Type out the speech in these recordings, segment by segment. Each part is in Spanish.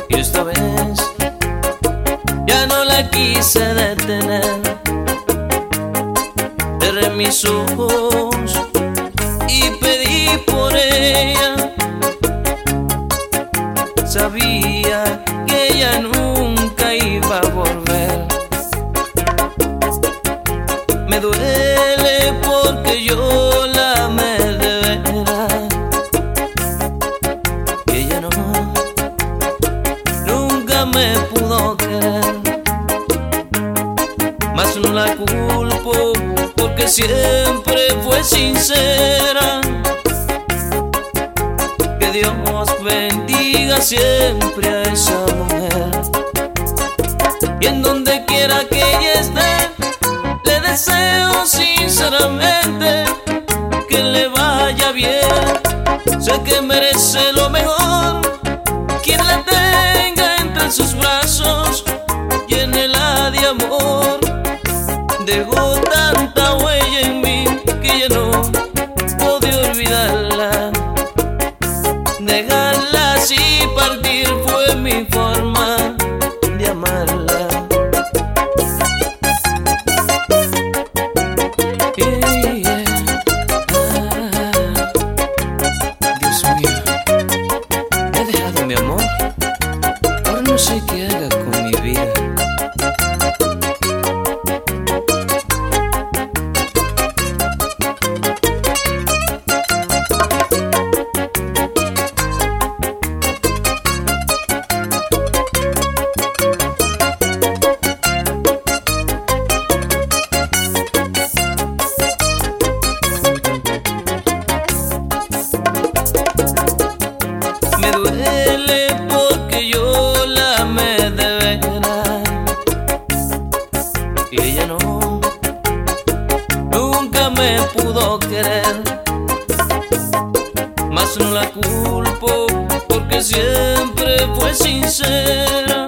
Y esta vez ya no la quise detener. Cerré mis ojos y pedí por ella. Sabía que ella nunca iba a volver. Me duele porque yo la amé de veras. Y ella no, nunca me pudo querer. Mas no la culpo porque siempre fue sincera. Que Dios bendiga siempre a esa mujer. Y en donde quiera que ella esté, le deseo sinceramente que le vaya bien. Sé que merece lo mejor. Quien la tenga entre sus brazos, llénela de amor. Dejó tanta huella en mí que ya no podía olvidarla. Dejarla así partir fue mi forma de amarla. Dios mío, me he dejado mi amor. Ahora no sé qué haga con mi vida. Me duele porque yo la amé de veras. Y ella no, nunca me pudo querer. Mas no la culpo porque siempre fue sincera.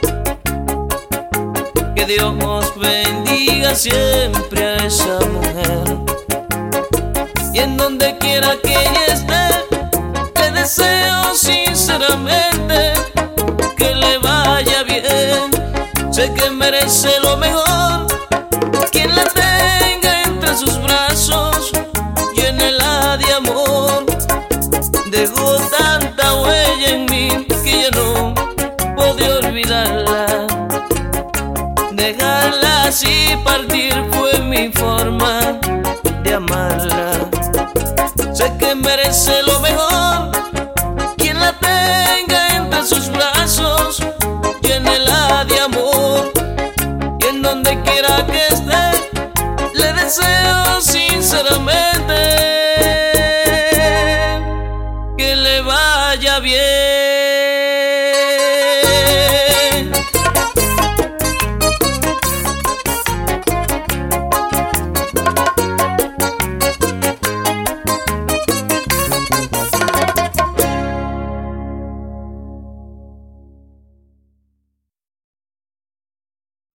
Que Dios bendiga siempre a esa mujer. Y en donde quiera que ella esté, le deseo sinceramente que le vaya bien. Sé que merece lo mejor. Quien la tenga entre sus brazos, llénela de amor. Dejó tanta huella en mí que ya no podía olvidarla. Dejarla así partir fue mi forma de amarla. Sé que merece lo mejor. Quien la tenga entre sus brazos, llénela de amor. Y en donde quiera que esté, le deseo sinceramente